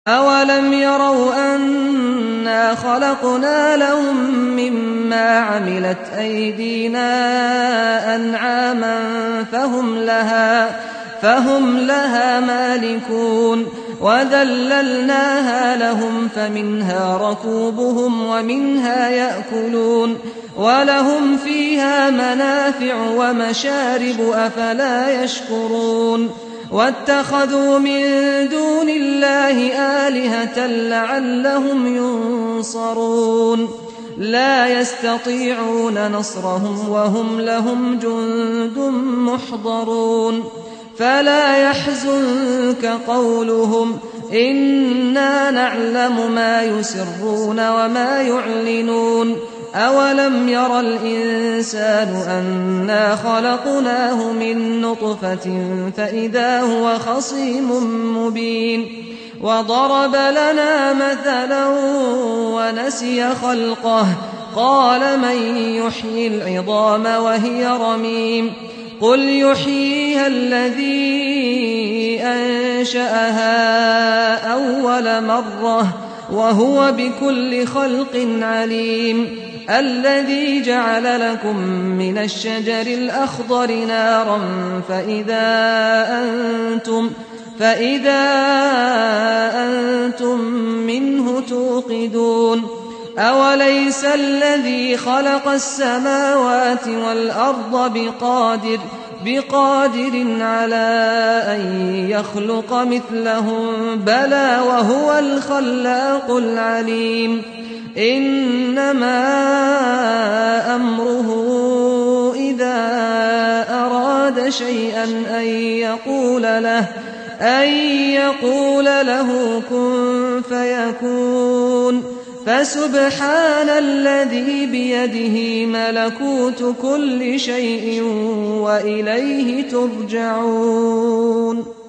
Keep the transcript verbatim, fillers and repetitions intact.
أَوَلَمْ يَرَوْا أَنَّا خَلَقْنَا لَهُم مِّمَّا عَمِلَتْ أَيْدِينَا أَنْعَامًا فَهُمْ لَهَا, فهم لها مَالِكُونَ وَذَلَّلْنَاهَا لَهُمْ فَمِنْهَا رَكُوبُهُمْ وَمِنْهَا يَأْكُلُونَ وَلَهُمْ فِيهَا مَنَافِعُ وَمَشَارِبُ ۖ أَفَلَا يَشْكُرُونَ وَاتَّخَذُوا مِن دُونِ اللَّهِ آلِهَةً لَّعَلَّهُمْ يُنصَرُونَ لَا يَسْتَطِيعُونَ نَصْرَهُمْ وَهُمْ لَهُمْ جُندٌ مُّحْضَرُونَ فَلَا يَحْزُنكَ قَوْلُهُمْ ۘ إِنَّا نَعْلَمُ مَا يُسِرُّونَ وَمَا يُعْلِنُونَ أَوَلَمْ يَرَ الْإِنسَانُ أَنَّا خَلَقْنَاهُ مِن نُّطْفَةٍ فَإِذَا هُوَ خَصِيمٌ مُّبِينٌ وَضَرَبَ لَنَا مَثَلًا وَنَسِيَ خَلْقَهُ قَالَ مَن يُحْيِي الْعِظَامَ وَهِيَ رَمِيمٌ قُلْ يُحْيِيهَا الَّذِي أَنشَأَهَا أَوَّلَ مَرَّةٍ وَهُوَ بِكُلِّ خَلْقٍ عَلِيمٌ الَّذِي جَعَلَ لَكُم مِّنَ الشَّجَرِ الْأَخْضَرِ نَارًا فَإِذَا أَنتُمْ, فإذا أنتم مِّنْهُ تُوقِدُونَ أَوَلَيْسَ الَّذِي خَلَقَ السَّمَاوَاتِ وَالْأَرْضَ بِقَادِرٍ, بقادر عَلَىٰ أَن يَخْلُقَ مِثْلَهُم ۚ بَلَىٰ وَهُوَ الْخَلَّاقُ الْعَلِيمُ إِنَّمَا أَمْرُهُ إِذَا أَرَادَ شَيْئًا أَن يَقُولَ لَهُ, أن يقول له كُن فَيَكُونُ فَسُبْحَانَ الَّذِي بِيَدِهِ مَلَكُوتُ كُلِّ شَيْءٍ وَإِلَيْهِ تُرْجَعُونَ